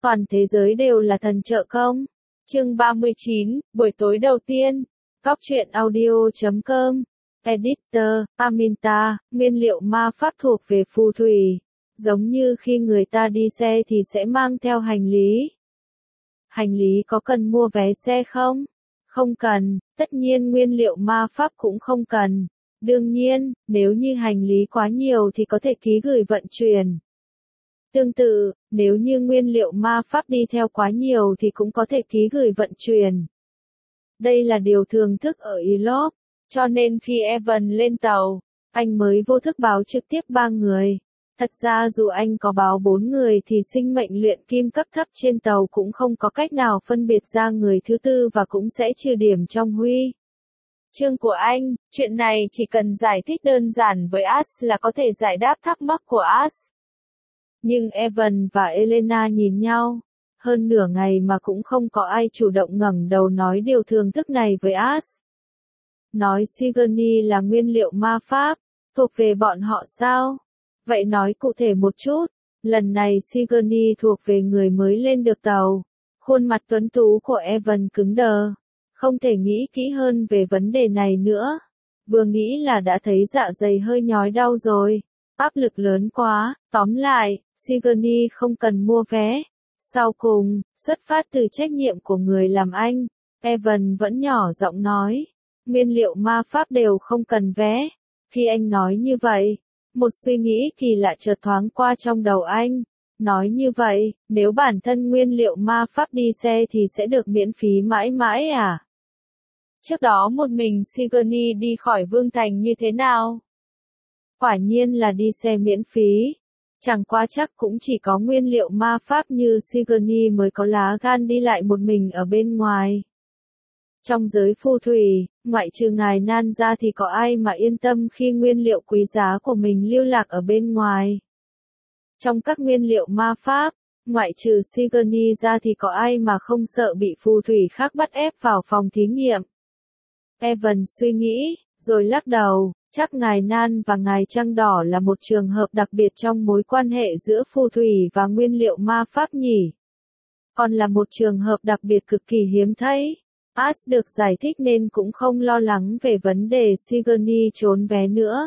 Toàn thế giới đều là thần trợ công. Chương 39, buổi tối đầu tiên. Góc truyện audio.com. Editor, Aminta, nguyên liệu ma pháp thuộc về phù thủy. Giống như khi người ta đi xe thì sẽ mang theo hành lý. Hành lý có cần mua vé xe không? Không cần, tất nhiên nguyên liệu ma pháp cũng không cần. Đương nhiên, nếu như hành lý quá nhiều thì có thể ký gửi vận chuyển. Tương tự, nếu như nguyên liệu ma pháp đi theo quá nhiều thì cũng có thể ký gửi vận chuyển. Đây là điều thường thức ở Elop, cho nên khi Evan lên tàu, anh mới vô thức báo trực tiếp 3 người. Thật ra dù anh có báo 4 người thì sinh mệnh luyện kim cấp thấp trên tàu cũng không có cách nào phân biệt ra người thứ tư và cũng sẽ trừ điểm trong huy chương của anh. Chuyện này chỉ cần giải thích đơn giản với Ash là có thể giải đáp thắc mắc của Ash. Nhưng Evan và Elena nhìn nhau, hơn nửa ngày mà cũng không có ai chủ động ngẩng đầu nói điều thường thức này với Ash. Nói Sigourney là nguyên liệu ma pháp, thuộc về bọn họ sao? Vậy nói cụ thể một chút, lần này Sigourney thuộc về người mới lên được tàu. Khuôn mặt tuấn tú của Evan cứng đờ, không thể nghĩ kỹ hơn về vấn đề này nữa. Vừa nghĩ là đã thấy dạ dày hơi nhói đau rồi. Áp lực lớn quá, tóm lại, Sigourney không cần mua vé. Sau cùng, xuất phát từ trách nhiệm của người làm anh, Evan vẫn nhỏ giọng nói, nguyên liệu ma pháp đều không cần vé. Khi anh nói như vậy, một suy nghĩ kỳ lạ chợt thoáng qua trong đầu anh. Nói như vậy, nếu bản thân nguyên liệu ma pháp đi xe thì sẽ được miễn phí mãi mãi à? Trước đó một mình Sigourney đi khỏi Vương Thành như thế nào? Quả nhiên là đi xe miễn phí. Chẳng qua chắc cũng chỉ có nguyên liệu ma pháp như Sigourney mới có lá gan đi lại một mình ở bên ngoài. Trong giới phù thủy, ngoại trừ ngài Nan ra thì có ai mà yên tâm khi nguyên liệu quý giá của mình lưu lạc ở bên ngoài. Trong các nguyên liệu ma pháp, ngoại trừ Sigourney ra thì có ai mà không sợ bị phù thủy khác bắt ép vào phòng thí nghiệm. Evan suy nghĩ, rồi lắc đầu, chắc ngài Nan và ngài Trăng Đỏ là một trường hợp đặc biệt trong mối quan hệ giữa phù thủy và nguyên liệu ma pháp nhỉ. Còn là một trường hợp đặc biệt cực kỳ hiếm thấy. Ash được giải thích nên cũng không lo lắng về vấn đề Sigourney trốn vé nữa.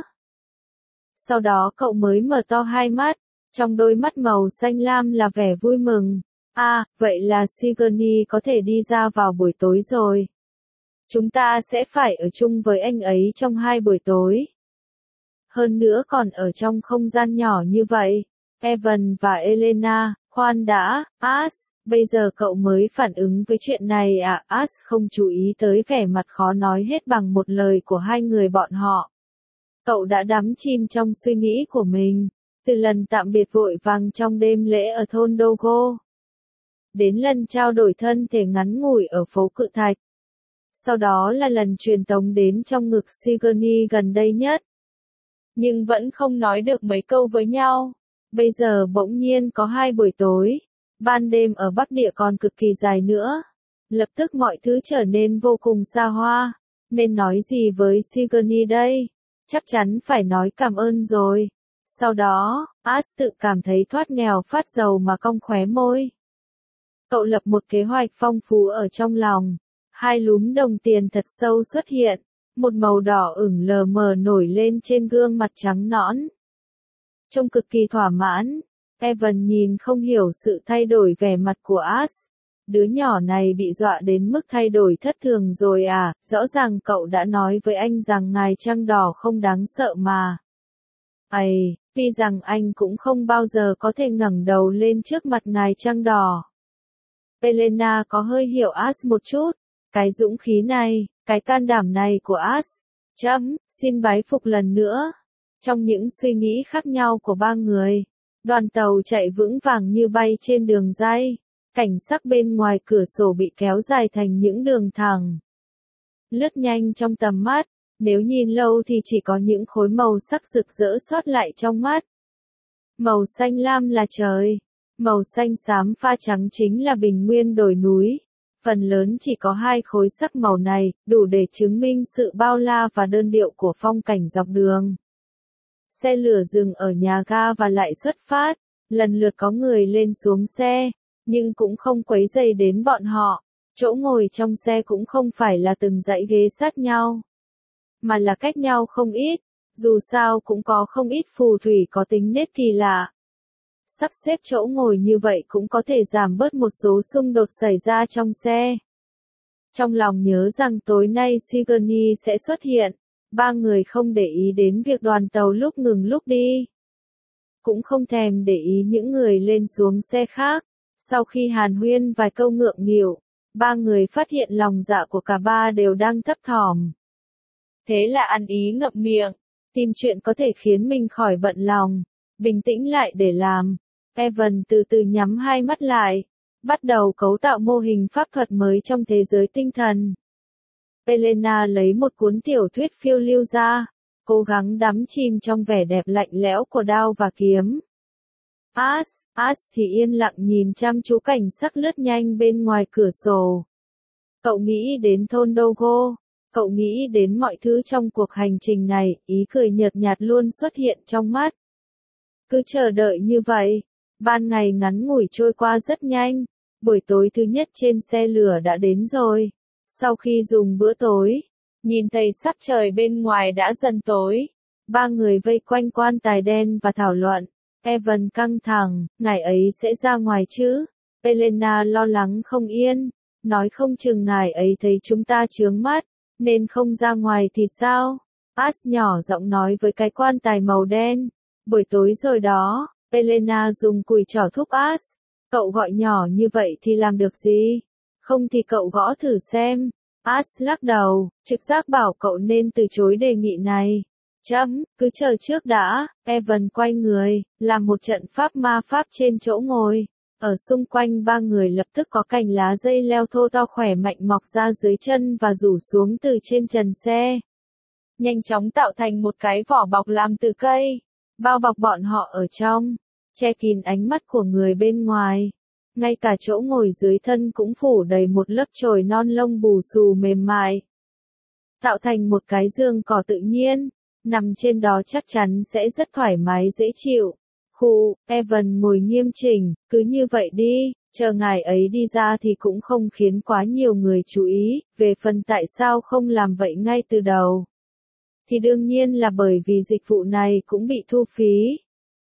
Sau đó cậu mới mở to hai mắt, trong đôi mắt màu xanh lam là vẻ vui mừng. À, vậy là Sigourney có thể đi ra vào buổi tối rồi. Chúng ta sẽ phải ở chung với anh ấy trong 2 buổi tối. Hơn nữa còn ở trong không gian nhỏ như vậy. Evan và Elena, khoan đã, Ash, bây giờ cậu mới phản ứng với chuyện này à? Ash không chú ý tới vẻ mặt khó nói hết bằng một lời của hai người bọn họ. Cậu đã đắm chìm trong suy nghĩ của mình, từ lần tạm biệt vội vàng trong đêm lễ ở thôn Dogo, đến lần trao đổi thân thể ngắn ngủi ở phố Cự Thạch. Sau đó là lần truyền tống đến trong ngực Sigourney gần đây nhất. Nhưng vẫn không nói được mấy câu với nhau. Bây giờ bỗng nhiên có 2 buổi tối. Ban đêm ở Bắc Địa còn cực kỳ dài nữa. Lập tức mọi thứ trở nên vô cùng xa hoa. Nên nói gì với Sigourney đây? Chắc chắn phải nói cảm ơn rồi. Sau đó, Ash tự cảm thấy thoát nghèo phát giàu mà cong khóe môi. Cậu lập một kế hoạch phong phú ở trong lòng. 2 lúm đồng tiền thật sâu xuất hiện, một màu đỏ ửng lờ mờ nổi lên trên gương mặt trắng nõn. Trông cực kỳ thỏa mãn, Evan nhìn không hiểu sự thay đổi vẻ mặt của Ash. Đứa nhỏ này bị dọa đến mức thay đổi thất thường rồi à? Rõ ràng cậu đã nói với anh rằng ngài Trăng Đỏ không đáng sợ mà. Ây, tuy rằng anh cũng không bao giờ có thể ngẩng đầu lên trước mặt ngài Trăng Đỏ. Elena có hơi hiểu Ash một chút. Cái dũng khí này, cái can đảm này của Ash. Xin bái phục lần nữa. Trong những suy nghĩ khác nhau của 3 người, đoàn tàu chạy vững vàng như bay trên đường ray. Cảnh sắc bên ngoài cửa sổ bị kéo dài thành những đường thẳng. Lướt nhanh trong tầm mắt, nếu nhìn lâu thì chỉ có những khối màu sắc rực rỡ sót lại trong mắt. Màu xanh lam là trời, màu xanh xám pha trắng chính là bình nguyên đồi núi. Phần lớn chỉ có 2 khối sắc màu này, đủ để chứng minh sự bao la và đơn điệu của phong cảnh dọc đường. Xe lửa dừng ở nhà ga và lại xuất phát, lần lượt có người lên xuống xe. nhưng cũng không quấy rầy đến bọn họ. Chỗ ngồi trong xe cũng không phải là từng dãy ghế sát nhau, mà là cách nhau không ít, dù sao cũng có không ít phù thủy có tính nết kỳ lạ. Sắp xếp chỗ ngồi như vậy cũng có thể giảm bớt một số xung đột xảy ra trong xe. Trong lòng nhớ rằng tối nay Sigourney sẽ xuất hiện, ba người không để ý đến việc đoàn tàu lúc ngừng lúc đi. Cũng không thèm để ý những người lên xuống xe khác. Sau khi hàn huyên vài câu ngượng nghịu, ba người phát hiện lòng dạ của cả ba đều đang thấp thỏm. Thế là ăn ý ngậm miệng, tìm chuyện có thể khiến mình khỏi bận lòng, bình tĩnh lại để làm. Evan từ từ nhắm hai mắt lại, bắt đầu cấu tạo mô hình pháp thuật mới trong thế giới tinh thần. Elena lấy một cuốn tiểu thuyết phiêu lưu ra, cố gắng đắm chìm trong vẻ đẹp lạnh lẽo của đao và kiếm. As thì yên lặng nhìn chăm chú cảnh sắc lướt nhanh bên ngoài cửa sổ. Cậu nghĩ đến thôn Dogo, cậu nghĩ đến mọi thứ trong cuộc hành trình này, ý cười nhợt nhạt luôn xuất hiện trong mắt. Cứ chờ đợi như vậy, ban ngày ngắn ngủi trôi qua rất nhanh, buổi tối thứ nhất trên xe lửa đã đến rồi. Sau khi dùng bữa tối, nhìn thấy sắc trời bên ngoài đã dần tối, ba người vây quanh quan tài đen và thảo luận. Evan căng thẳng, ngài ấy sẽ ra ngoài chứ? Elena lo lắng không yên, nói không chừng ngài ấy thấy chúng ta chướng mắt, nên không ra ngoài thì sao? As nhỏ giọng nói với cái quan tài màu đen. Buổi tối rồi đó, Elena dùng cùi trỏ thúc As. Cậu gọi nhỏ như vậy thì làm được gì? Không thì cậu gõ thử xem. As lắc đầu, trực giác bảo cậu nên từ chối đề nghị này. Cứ chờ trước đã. Evan quay người, làm một trận pháp ma pháp trên chỗ ngồi. Ở xung quanh ba người lập tức có cành lá dây leo thô to khỏe mạnh mọc ra dưới chân và rủ xuống từ trên trần xe. Nhanh chóng tạo thành một cái vỏ bọc làm từ cây, bao bọc bọn họ ở trong, che kín ánh mắt của người bên ngoài. Ngay cả chỗ ngồi dưới thân cũng phủ đầy một lớp chồi non lông bù xù mềm mại. Tạo thành một cái giường cỏ tự nhiên, nằm trên đó chắc chắn sẽ rất thoải mái dễ chịu. Evan ngồi nghiêm chỉnh, cứ như vậy đi, chờ ngài ấy đi ra thì cũng không khiến quá nhiều người chú ý, về phần tại sao không làm vậy ngay từ đầu. Thì đương nhiên là bởi vì dịch vụ này cũng bị thu phí.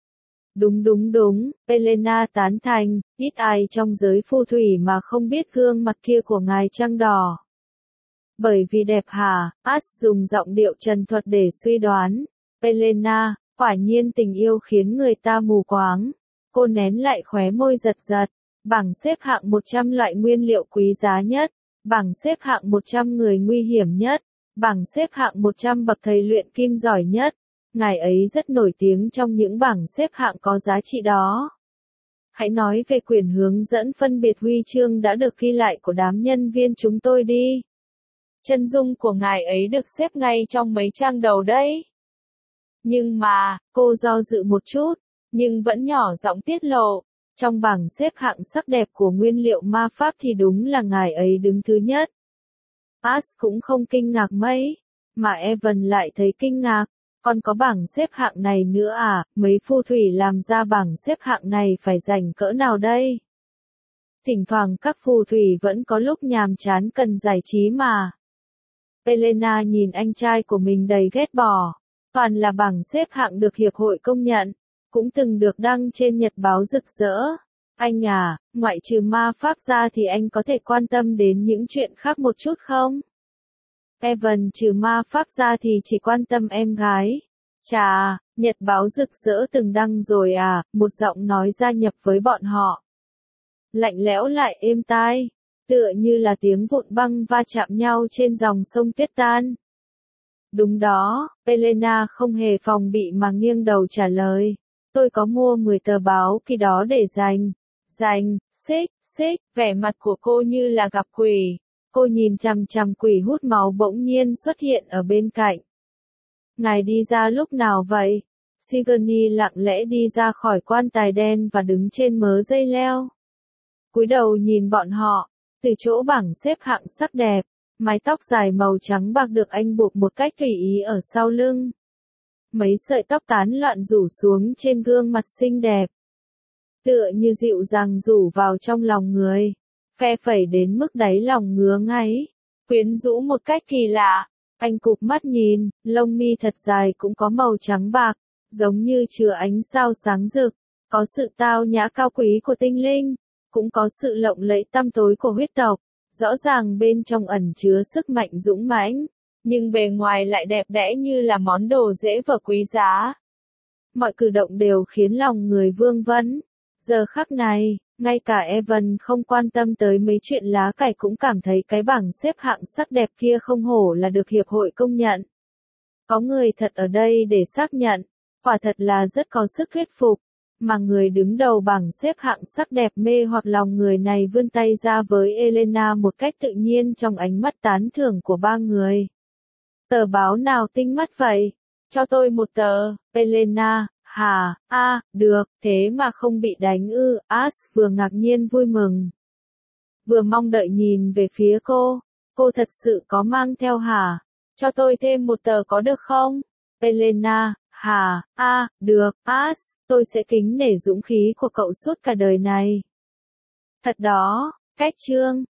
Đúng, Elena tán thành, ít ai trong giới phù thủy mà không biết gương mặt kia của ngài trăng đỏ. Bởi vì đẹp hả? As dùng giọng điệu trần thuật để suy đoán. Elena, quả nhiên tình yêu khiến người ta mù quáng. Cô nén lại khóe môi giật giật. Bảng xếp hạng 100 loại nguyên liệu quý giá nhất. Bảng xếp hạng 100 người nguy hiểm nhất. Bảng xếp hạng 100 bậc thầy luyện kim giỏi nhất. Ngài ấy rất nổi tiếng trong những bảng xếp hạng có giá trị đó. Hãy nói về quyển hướng dẫn phân biệt huy chương đã được ghi lại của đám nhân viên chúng tôi đi. Chân dung của ngài ấy được xếp ngay trong mấy trang đầu đấy. Nhưng mà, cô do dự một chút, nhưng vẫn nhỏ giọng tiết lộ. Trong bảng xếp hạng sắc đẹp của nguyên liệu ma pháp thì đúng là ngài ấy đứng thứ nhất. As cũng không kinh ngạc mấy, mà Evan lại thấy kinh ngạc. Còn có bảng xếp hạng này nữa à, mấy phù thủy làm ra bảng xếp hạng này phải rảnh cỡ nào đây? Thỉnh thoảng các phù thủy vẫn có lúc nhàm chán cần giải trí mà. Elena nhìn anh trai của mình đầy ghét bỏ. Toàn là bảng xếp hạng được hiệp hội công nhận, cũng từng được đăng trên nhật báo rực rỡ. Anh à, ngoại trừ ma pháp ra thì anh có thể quan tâm đến những chuyện khác một chút không? Evan trừ ma pháp ra thì chỉ quan tâm em gái. Chà, nhật báo rực rỡ từng đăng rồi à, một giọng nói gia nhập với bọn họ. Lạnh lẽo lại êm tai, tựa như là tiếng vụn băng va chạm nhau trên dòng sông tuyết tan. Đúng đó, Elena không hề phòng bị mà nghiêng đầu trả lời. Tôi có mua 10 tờ báo khi đó để dành, xích, vẻ mặt của cô như là gặp quỷ. Cô nhìn chằm chằm quỷ hút máu bỗng nhiên xuất hiện ở bên cạnh. Ngài đi ra lúc nào vậy? Sigourney lặng lẽ đi ra khỏi quan tài đen và đứng trên mớ dây leo. Cúi đầu nhìn bọn họ, từ chỗ bảng xếp hạng sắc đẹp, mái tóc dài màu trắng bạc được anh buộc một cách tùy ý ở sau lưng. Mấy sợi tóc tán loạn rủ xuống trên gương mặt xinh đẹp. tựa như dịu dàng rủ vào trong lòng người, phe phẩy đến mức đáy lòng ngứa ngáy, quyến rũ một cách kỳ lạ. Anh cụp mắt nhìn, lông mi thật dài cũng có màu trắng bạc, giống như chứa ánh sao sáng rực, có sự tao nhã cao quý của tinh linh, cũng có sự lộng lẫy tăm tối của huyết tộc, rõ ràng bên trong ẩn chứa sức mạnh dũng mãnh, nhưng bề ngoài lại đẹp đẽ như là món đồ dễ và quý giá. Mọi cử động đều khiến lòng người vương vấn. Giờ khắc này, ngay cả Evan không quan tâm tới mấy chuyện lá cải cũng cảm thấy cái bảng xếp hạng sắc đẹp kia không hổ là được hiệp hội công nhận. Có người thật ở đây để xác nhận, quả thật là rất có sức thuyết phục, mà người đứng đầu bảng xếp hạng sắc đẹp mê hoặc lòng người này vươn tay ra với Elena một cách tự nhiên trong ánh mắt tán thưởng của ba người. Tờ báo nào tinh mắt vậy? Cho tôi một tờ, Elena. Hả, được, thế mà không bị đánh ư, Ash vừa ngạc nhiên vui mừng, vừa mong đợi nhìn về phía cô thật sự có mang theo hả? Cho tôi thêm một tờ có được không? Elena, hả, được, Ash, tôi sẽ kính nể dũng khí của cậu suốt cả đời này. Thật đó, cách chương.